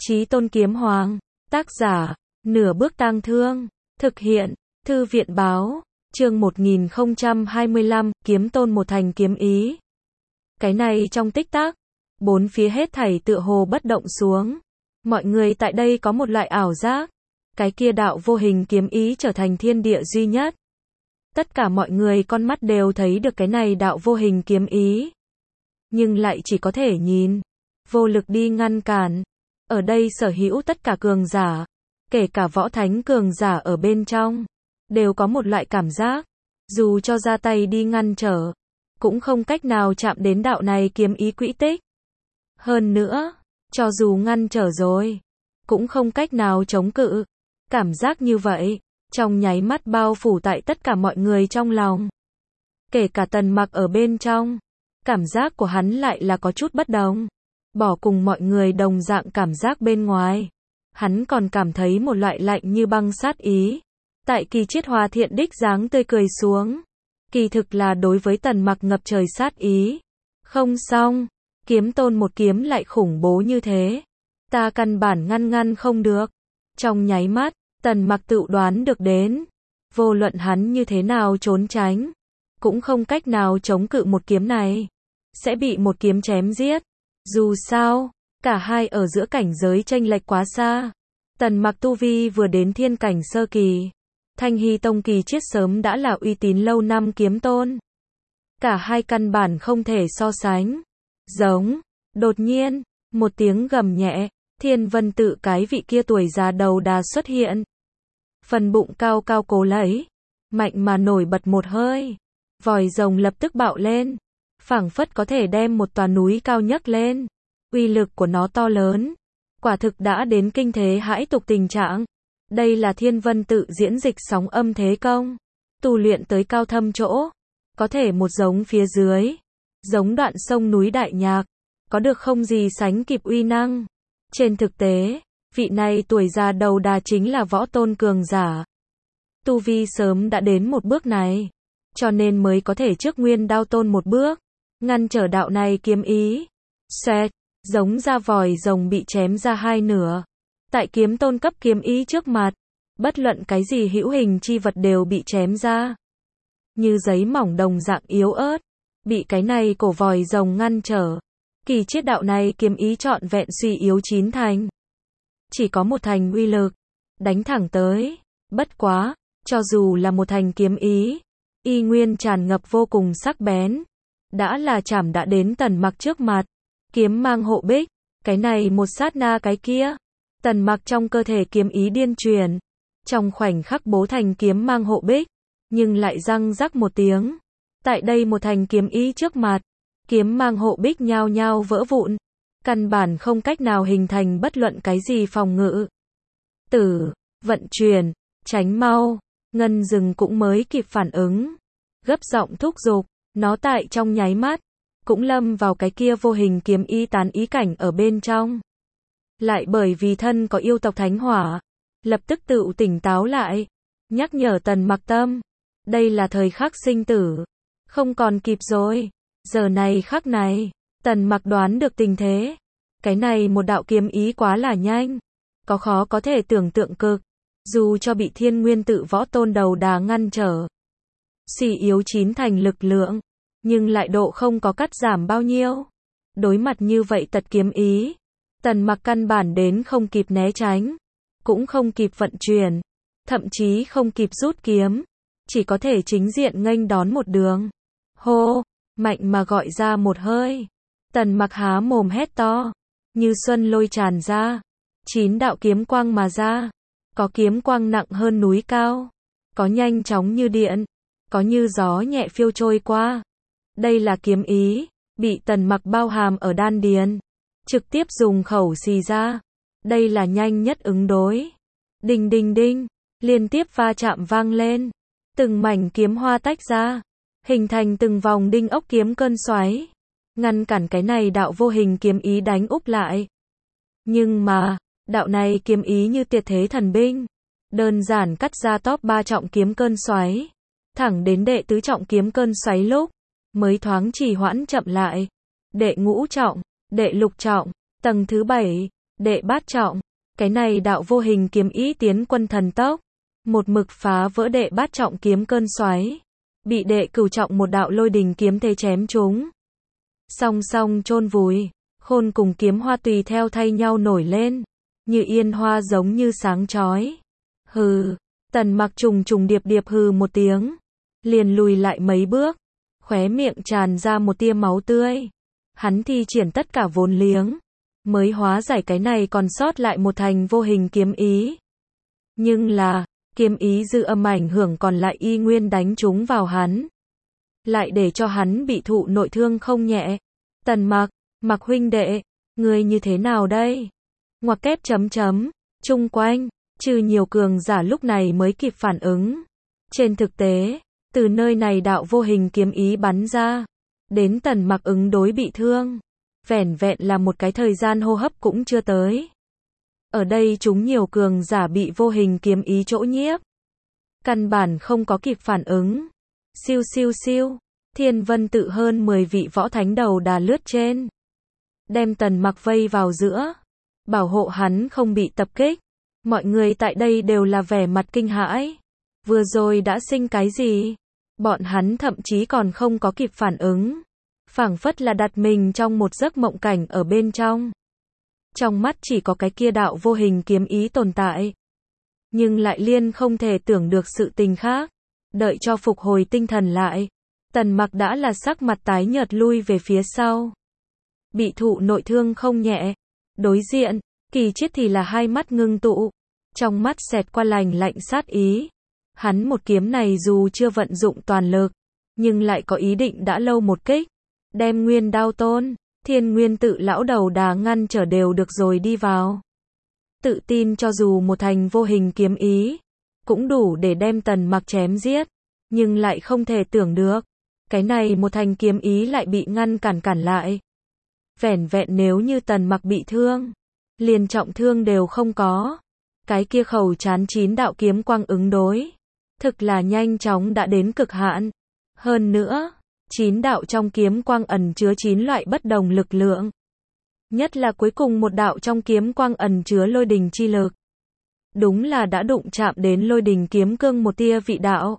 Chí Tôn Kiếm Hoàng, tác giả, Nửa Bước Tang Thương, thực hiện, Thư viện báo, chương 1025, Kiếm Tôn một thành kiếm ý. Cái này trong tích tắc, bốn phía hết thảy tựa hồ bất động xuống. Mọi người tại đây có một loại ảo giác, cái kia đạo vô hình kiếm ý trở thành thiên địa duy nhất. Tất cả mọi người con mắt đều thấy được cái này đạo vô hình kiếm ý, nhưng lại chỉ có thể nhìn, vô lực đi ngăn cản. Ở đây sở hữu tất cả cường giả, kể cả võ thánh cường giả ở bên trong, đều có một loại cảm giác, dù cho ra tay đi ngăn trở, cũng không cách nào chạm đến đạo này kiếm ý quỹ tích. Hơn nữa, cho dù ngăn trở rồi, cũng không cách nào chống cự. Cảm giác như vậy, trong nháy mắt bao phủ tại tất cả mọi người trong lòng. Kể cả Tần Mặc ở bên trong, cảm giác của hắn lại là có chút bất đồng. Bỏ cùng mọi người đồng dạng cảm giác bên ngoài, hắn còn cảm thấy một loại lạnh như băng sát ý. Tại Kỳ Chiết Hòa Thiện đích dáng tươi cười xuống, kỳ thực là đối với Tần Mặc ngập trời sát ý. Không xong, Kiếm Tôn một kiếm lại khủng bố như thế, ta căn bản ngăn không được. Trong nháy mắt, Tần Mặc tự đoán được đến, vô luận hắn như thế nào trốn tránh, cũng không cách nào chống cự một kiếm này, sẽ bị một kiếm chém giết. Dù sao, cả hai ở giữa cảnh giới chênh lệch quá xa. Tần Mặc tu vi vừa đến thiên cảnh sơ kỳ, Thanh Hy Tông Kỳ Chiết sớm đã là uy tín lâu năm kiếm tôn. Cả hai căn bản không thể so sánh. Giống, đột nhiên, một tiếng gầm nhẹ, Thiên Vân Tự cái vị kia tuổi già đầu đà xuất hiện. Phần bụng cao cao cố lấy, mạnh mà nổi bật một hơi. Vòi rồng lập tức bạo lên, phảng phất có thể đem một tòa núi cao nhấc lên. Uy lực của nó to lớn, quả thực đã đến kinh thế hãi tục tình trạng. Đây là Thiên Vân Tự diễn dịch sóng âm thế công, tu luyện tới cao thâm chỗ, có thể một giống phía dưới, giống đoạn sông núi đại nhạc, có được không gì sánh kịp uy năng. Trên thực tế, vị này tuổi già đầu đà chính là võ tôn cường giả. Tu vi sớm đã đến một bước này, cho nên mới có thể trước Nguyên Đao Tôn một bước, ngăn trở đạo này kiếm ý. Xoẹt, giống ra vòi rồng bị chém ra hai nửa. Tại Kiếm Tôn cấp kiếm ý trước mặt, bất luận cái gì hữu hình chi vật đều bị chém ra, như giấy mỏng đồng dạng yếu ớt, bị cái này cổ vòi rồng ngăn trở. Kỳ Chiết đạo này kiếm ý trọn vẹn suy yếu 9 thành. Chỉ có một thành uy lực, đánh thẳng tới. Bất quá, cho dù là một thành kiếm ý, y nguyên tràn ngập vô cùng sắc bén. Đã là chảm đã đến Tần Mặc trước mặt. Kiếm mang hộ bích, cái này một sát na cái kia. Tần Mặc trong cơ thể kiếm ý điên truyền, trong khoảnh khắc bố thành kiếm mang hộ bích, nhưng lại răng rắc một tiếng. Tại đây một thành kiếm ý trước mặt, kiếm mang hộ bích nhao nhao vỡ vụn, căn bản không cách nào hình thành bất luận cái gì phòng ngự. Tử, vận chuyển, tránh mau. Ngân Dừng cũng mới kịp phản ứng, gấp giọng thúc giục, nó tại trong nháy mắt, cũng lâm vào cái kia vô hình kiếm ý tán ý cảnh ở bên trong. Lại bởi vì thân có yêu tộc thánh hỏa, lập tức tự tỉnh táo lại, nhắc nhở Tần Mặc tâm, đây là thời khắc sinh tử, không còn kịp rồi. Giờ này khắc này, Tần Mặc đoán được tình thế, cái này một đạo kiếm ý quá là nhanh, có khó có thể tưởng tượng cực, dù cho bị Thiên Nguyên Tự võ tôn đầu đà ngăn trở, suy yếu 9 thành lực lượng, nhưng lại độ không có cắt giảm bao nhiêu. Đối mặt như vậy tật kiếm ý, Tần Mặc căn bản đến không kịp né tránh, cũng không kịp vận chuyển, thậm chí không kịp rút kiếm, chỉ có thể chính diện nghênh đón một đường. Hô, mạnh mà gọi ra một hơi. Tần Mặc há mồm hét to, như xuân lôi tràn ra, 9 đạo kiếm quang mà ra. Có kiếm quang nặng hơn núi cao, có nhanh chóng như điện, có như gió nhẹ phiêu trôi qua. Đây là kiếm ý, bị Tần Mặc bao hàm ở đan điền, trực tiếp dùng khẩu xì ra. Đây là nhanh nhất ứng đối. Đinh đinh đinh, liên tiếp va chạm vang lên, từng mảnh kiếm hoa tách ra, hình thành từng vòng đinh ốc kiếm cơn xoáy, ngăn cản cái này đạo vô hình kiếm ý đánh úp lại. Nhưng mà, đạo này kiếm ý như tuyệt thế thần binh, đơn giản cắt ra top 3 trọng kiếm cơn xoáy, thẳng đến đệ tứ trọng kiếm cơn xoáy lúc mới thoáng trì hoãn chậm lại. Đệ ngũ trọng, đệ lục trọng, tầng thứ 7, Đệ bát trọng, cái này đạo vô hình kiếm ý tiến quân thần tốc, một mực phá vỡ đệ bát trọng kiếm cơn xoáy, bị đệ cửu trọng một đạo lôi đình kiếm thế chém trúng. Song song chôn vùi, khôn cùng kiếm hoa tùy theo thay nhau nổi lên, như yên hoa giống như sáng chói. Hừ, Tần Mặc trùng trùng điệp điệp hừ một tiếng, liền lùi lại mấy bước, khóe miệng tràn ra một tia máu tươi. Hắn thi triển tất cả vốn liếng, mới hóa giải cái này còn sót lại một thành vô hình kiếm ý. Nhưng là, kiếm ý dư âm ảnh hưởng còn lại y nguyên đánh trúng vào hắn, lại để cho hắn bị thụ nội thương không nhẹ. Tần Mặc, Mặc huynh đệ, ngươi như thế nào đây? Ngoặc kép chấm chấm, chung quanh, trừ nhiều cường giả lúc này mới kịp phản ứng. Trên thực tế, từ nơi này đạo vô hình kiếm ý bắn ra, đến Tần Mặc ứng đối bị thương, vẻn vẹn là một cái thời gian hô hấp cũng chưa tới. Ở đây chúng nhiều cường giả bị vô hình kiếm ý chỗ nhiếp, căn bản không có kịp phản ứng. Siêu siêu siêu, Thiên Vân tự hơn 10 vị võ thánh đầu đà lướt trên, đem Tần Mặc vây vào giữa, bảo hộ hắn không bị tập kích. Mọi người tại đây đều là vẻ mặt kinh hãi. Vừa rồi đã sinh cái gì? Bọn hắn thậm chí còn không có kịp phản ứng, phảng phất là đặt mình trong một giấc mộng cảnh ở bên trong. Trong mắt chỉ có cái kia đạo vô hình kiếm ý tồn tại, nhưng lại liên không thể tưởng được sự tình khác. Đợi cho phục hồi tinh thần lại, Tần Mặc đã là sắc mặt tái nhợt lui về phía sau, bị thụ nội thương không nhẹ. Đối diện, Kỳ Chiết thì là hai mắt ngưng tụ, trong mắt xẹt qua lạnh lạnh sát ý. Hắn một kiếm này dù chưa vận dụng toàn lực, nhưng lại có ý định đã lâu một kích, đem Nguyên Đao Tôn, Thiên Nguyên tự lão đầu đà ngăn trở đều được rồi đi vào. Tự tin cho dù một thành vô hình kiếm ý, cũng đủ để đem Tần Mặc chém giết, nhưng lại không thể tưởng được, cái này một thành kiếm ý lại bị ngăn cản lại. Vẻn vẹn nếu như Tần Mặc bị thương, liền trọng thương đều không có, cái kia khẩu chán 9 đạo kiếm quang ứng đối, thực là nhanh chóng đã đến cực hạn. Hơn nữa, 9 đạo trong kiếm quang ẩn chứa 9 loại bất đồng lực lượng. Nhất là cuối cùng một đạo trong kiếm quang ẩn chứa lôi đình chi lực. Đúng là đã đụng chạm đến lôi đình kiếm cương một tia vị đạo.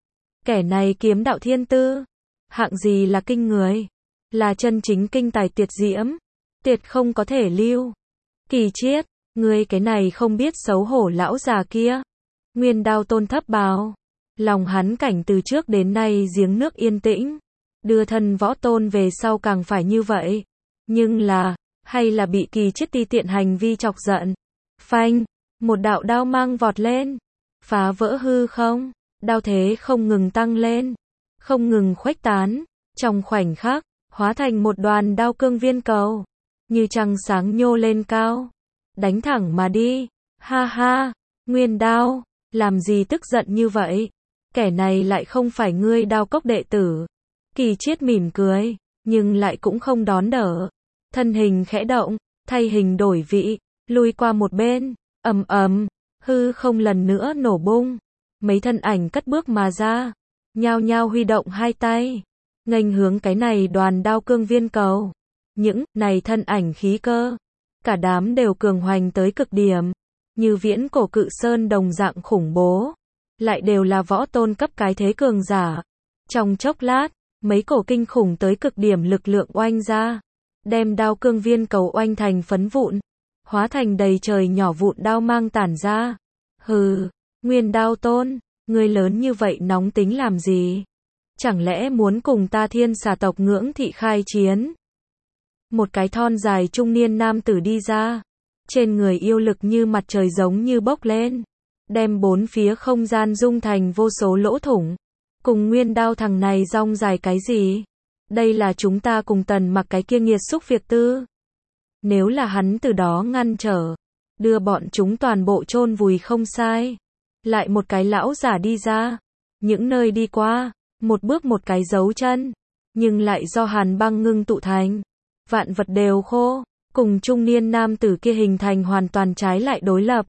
Kẻ này kiếm đạo thiên tư, hạng gì là kinh người, là chân chính kinh tài tuyệt diễm, tuyệt không có thể lưu. Kỳ Chiết, ngươi cái này không biết xấu hổ lão già kia. Nguyên Đao Tôn thấp bào, lòng hắn cảnh từ trước đến nay giếng nước yên tĩnh, đưa thân võ tôn về sau càng phải như vậy. Nhưng là, hay là bị Kỳ Chiết ti tiện hành vi chọc giận. Phanh, một đạo đao mang vọt lên, phá vỡ hư không, đao thế không ngừng tăng lên, không ngừng khuếch tán, trong khoảnh khắc, hóa thành một đoàn đao cương viên cầu, như trăng sáng nhô lên cao, đánh thẳng mà đi. Ha ha, Nguyên Đao, làm gì tức giận như vậy? Kẻ này lại không phải ngươi Đao Cốc đệ tử. Kỳ Chiết mỉm cười, nhưng lại cũng không đón đỡ. Thân hình khẽ động, thay hình đổi vị, lui qua một bên, ầm ầm, hư không lần nữa nổ bung. Mấy thân ảnh cất bước mà ra, nhao nhao huy động hai tay, nghênh hướng cái này đoàn đao cương viên cầu. Những này thân ảnh khí cơ, cả đám đều cường hoành tới cực điểm, như viễn cổ cự sơn đồng dạng khủng bố, lại đều là võ tôn cấp cái thế cường giả. Trong chốc lát, mấy cổ kinh khủng tới cực điểm lực lượng oanh ra, đem đao cương viên cầu oanh thành phấn vụn, hóa thành đầy trời nhỏ vụn đao mang tản ra. Hừ, Nguyên Đao Tôn, ngươi lớn như vậy nóng tính làm gì? Chẳng lẽ muốn cùng ta Thiên Xà tộc Ngưỡng thị khai chiến? Một cái thon dài trung niên nam tử đi ra, trên người yêu lực như mặt trời giống như bốc lên, đem bốn phía không gian dung thành vô số lỗ thủng. Cùng Nguyên Đao thằng này rong dài cái gì? Đây là chúng ta cùng Tần Mặc cái kia nghiệt xúc việc tư. Nếu là hắn từ đó ngăn trở, đưa bọn chúng toàn bộ chôn vùi không sai. Lại một cái lão giả đi ra, những nơi đi qua, một bước một cái dấu chân, nhưng lại do hàn băng ngưng tụ thành, vạn vật đều khô, cùng trung niên nam tử kia hình thành hoàn toàn trái lại đối lập.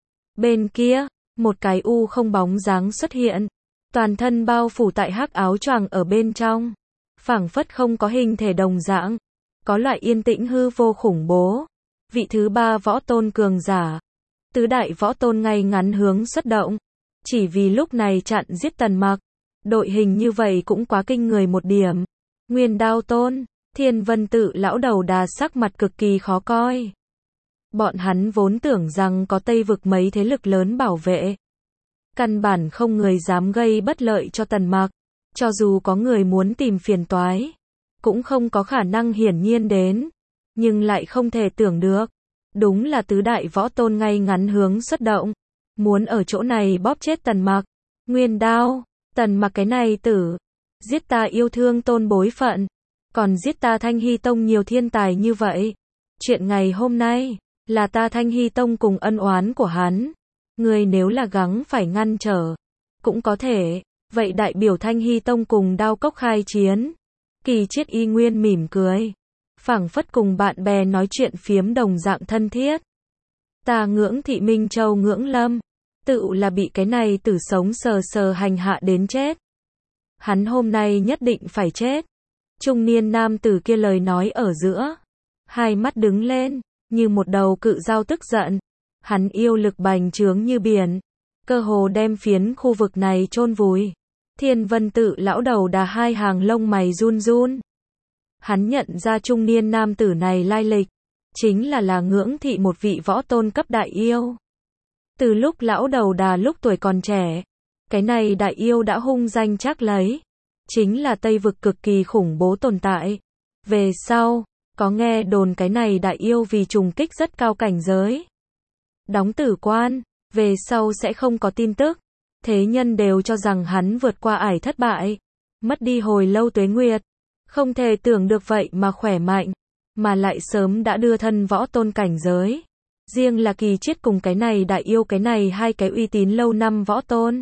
Bên kia, một cái u không bóng dáng xuất hiện, toàn thân bao phủ tại hắc áo choàng ở bên trong, phảng phất không có hình thể đồng dạng, có loại yên tĩnh hư vô khủng bố. vị thứ ba võ tôn cường giả. Tứ đại võ tôn ngay ngắn hướng xuất động. Chỉ vì lúc này chặn giết Tần Mặc. Đội hình như vậy cũng quá kinh người một điểm. Nguyên Đao Tôn, Thiên Vân Tự lão đầu đà sắc mặt cực kỳ khó coi. Bọn hắn vốn tưởng rằng có Tây vực mấy thế lực lớn bảo vệ. Căn bản không người dám gây bất lợi cho Tần Mặc. Cho dù có người muốn tìm phiền toái, cũng không có khả năng hiển nhiên đến. Nhưng lại không thể tưởng được. Đúng là tứ đại võ tôn ngay ngắn hướng xuất động. Muốn ở chỗ này bóp chết Tần Mặc. Nguyên Đao, Tần Mặc cái này tử. Giết ta yêu thương tôn bối phận. Còn giết ta Thanh Hy Tông nhiều thiên tài như vậy. Chuyện ngày hôm nay, là ta Thanh Hy Tông cùng ân oán của hắn. Người nếu là gắng phải ngăn trở, cũng có thể. Vậy đại biểu Thanh Hy Tông cùng Đao Cốc khai chiến. Kỳ Chiết y nguyên mỉm cười. Phảng phất cùng bạn bè nói chuyện phiếm đồng dạng thân thiết. Ta ngưỡng thị Minh Châu ngưỡng lâm. Tự là bị cái này tử sống sờ sờ hành hạ đến chết. Hắn hôm nay nhất định phải chết. Trung niên nam tử kia lời nói ở giữa. Hai mắt đứng lên, như một đầu cự dao tức giận. Hắn yêu lực bành trướng như biển. Cơ hồ đem phiến khu vực này chôn vùi. Thiên Vân Tự lão đầu đà hai hàng lông mày run run. Hắn nhận ra trung niên nam tử này lai lịch. Chính là ngưỡng thị một vị võ tôn cấp đại yêu. Từ lúc lão đầu đà lúc tuổi còn trẻ, cái này đại yêu đã hung danh chắc lấy. Chính là Tây vực cực kỳ khủng bố tồn tại. Về sau, có nghe đồn cái này đại yêu vì trùng kích rất cao cảnh giới. Đóng tử quan, về sau sẽ không có tin tức. Thế nhân đều cho rằng hắn vượt qua ải thất bại. Mất đi hồi lâu tuế nguyệt. Không thể tưởng được vậy mà khỏe mạnh. Mà lại sớm đã đưa thân võ tôn cảnh giới. Riêng là Kỳ Chiết cùng cái này đại yêu cái này hai cái uy tín lâu năm võ tôn.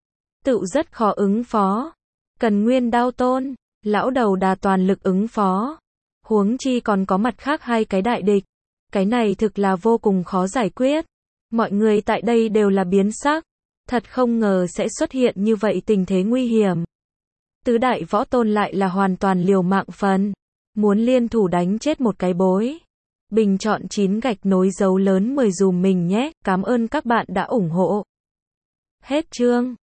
Tự rất khó ứng phó. Cần Nguyên Đao Tôn, lão đầu đà toàn lực ứng phó. Huống chi còn có mặt khác hai cái đại địch. Cái này thực là vô cùng khó giải quyết. Mọi người tại đây đều là biến sắc. Thật không ngờ sẽ xuất hiện như vậy tình thế nguy hiểm. Tứ đại võ tôn lại là hoàn toàn liều mạng phần. Muốn liên thủ đánh chết một cái bối. Bình chọn 9 gạch nối dấu lớn 10 dùm mình nhé. Cảm ơn các bạn đã ủng hộ. Hết chương.